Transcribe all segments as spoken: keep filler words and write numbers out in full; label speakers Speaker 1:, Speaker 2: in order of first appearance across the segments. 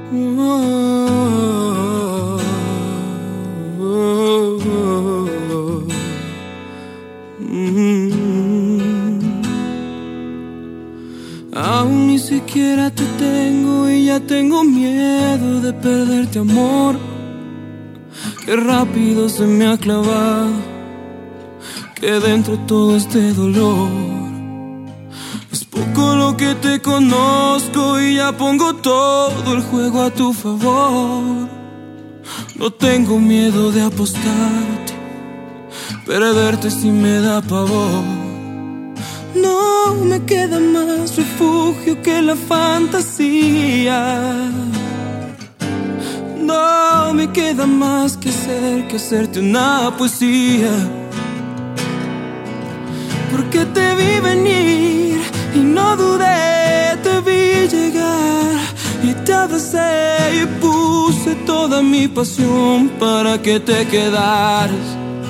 Speaker 1: Oh, oh, oh, oh. Mm. Aún ni siquiera te tengo y ya tengo miedo de perderte, amor. Qué rápido se me ha clavado que dentro todo este dolor. Es poco lo que te conozco y ya pongo todo el juego a tu favor. No tengo miedo de apostarte, perderte si me da pavor. No me queda más refugio que la fantasía. No me queda más que hacer que hacerte una poesía. Porque te vi venir y no dudé, te vi llegar y te abracé y puse toda mi pasión para que te quedaras.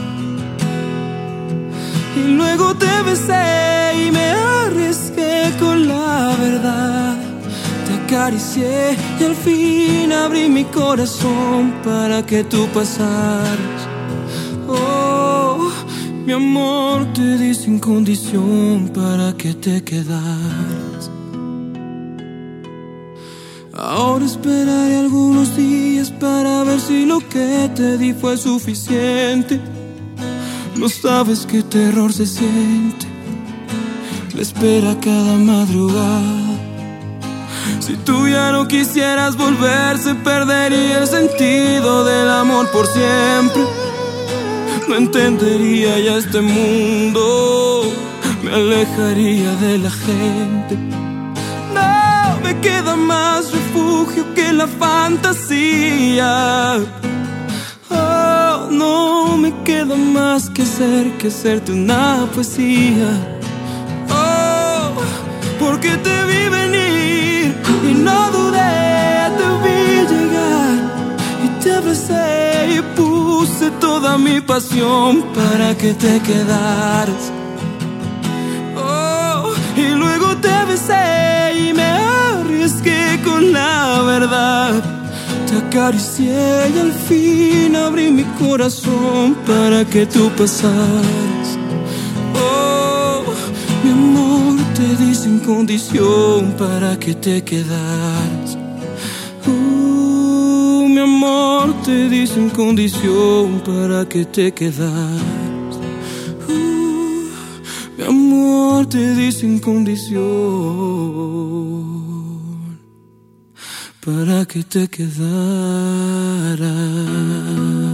Speaker 1: Y luego te besé y me arriesgué con la verdad. Te acaricié y al fin abrí mi corazón para que tú pasaras. Oh, mi amor, te di sin condición para que te quedaras. Ahora esperaré algunos días para ver si lo que te di fue suficiente. No sabes qué terror se siente la espera cada madrugada. Si tú ya no quisieras volver, se perdería el sentido del amor por siempre. No entendería ya este mundo, me alejaría de la gente. No me queda más refugio que la fantasía. Oh, no me queda más que hacer que hacerte una poesía. Oh, porque te vi venir y no dudé, te vi llegar y te abracé y puse toda mi pasión para que te quedaras. Oh, y luego te besé y me arriesgué con la verdad. Te acaricié y al fin abrí mi corazón para que tú pasaras. Oh, mi amor, te di sin condición para que te quedaras. Uh, mi amor, te di sin condición para que te quedaras. Uh, mi amor, te di sin condición para que te quedaras.